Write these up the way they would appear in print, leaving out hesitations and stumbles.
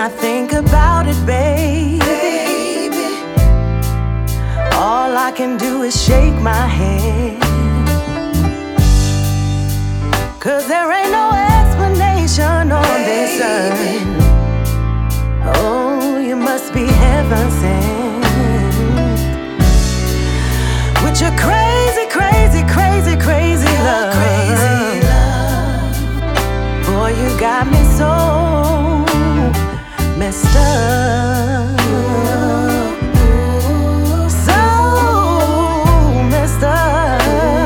I think about it, baby, all I can do is shake my head. 'Cause there ain't no explanation on this earth. Oh, you must be heaven sent with your crazy, crazy, crazy, crazy love. Boy, you got me so messed up. So messed up.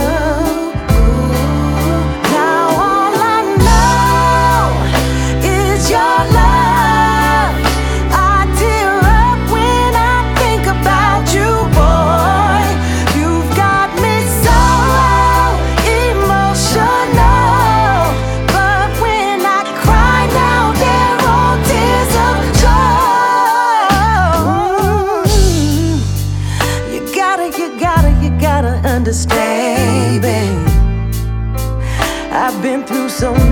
Now all I know is your love. I tear up when I think about you, boy. You've got me so emotional. But when I cry now, they're all tears of joy. You gotta understand, babe. I've been through so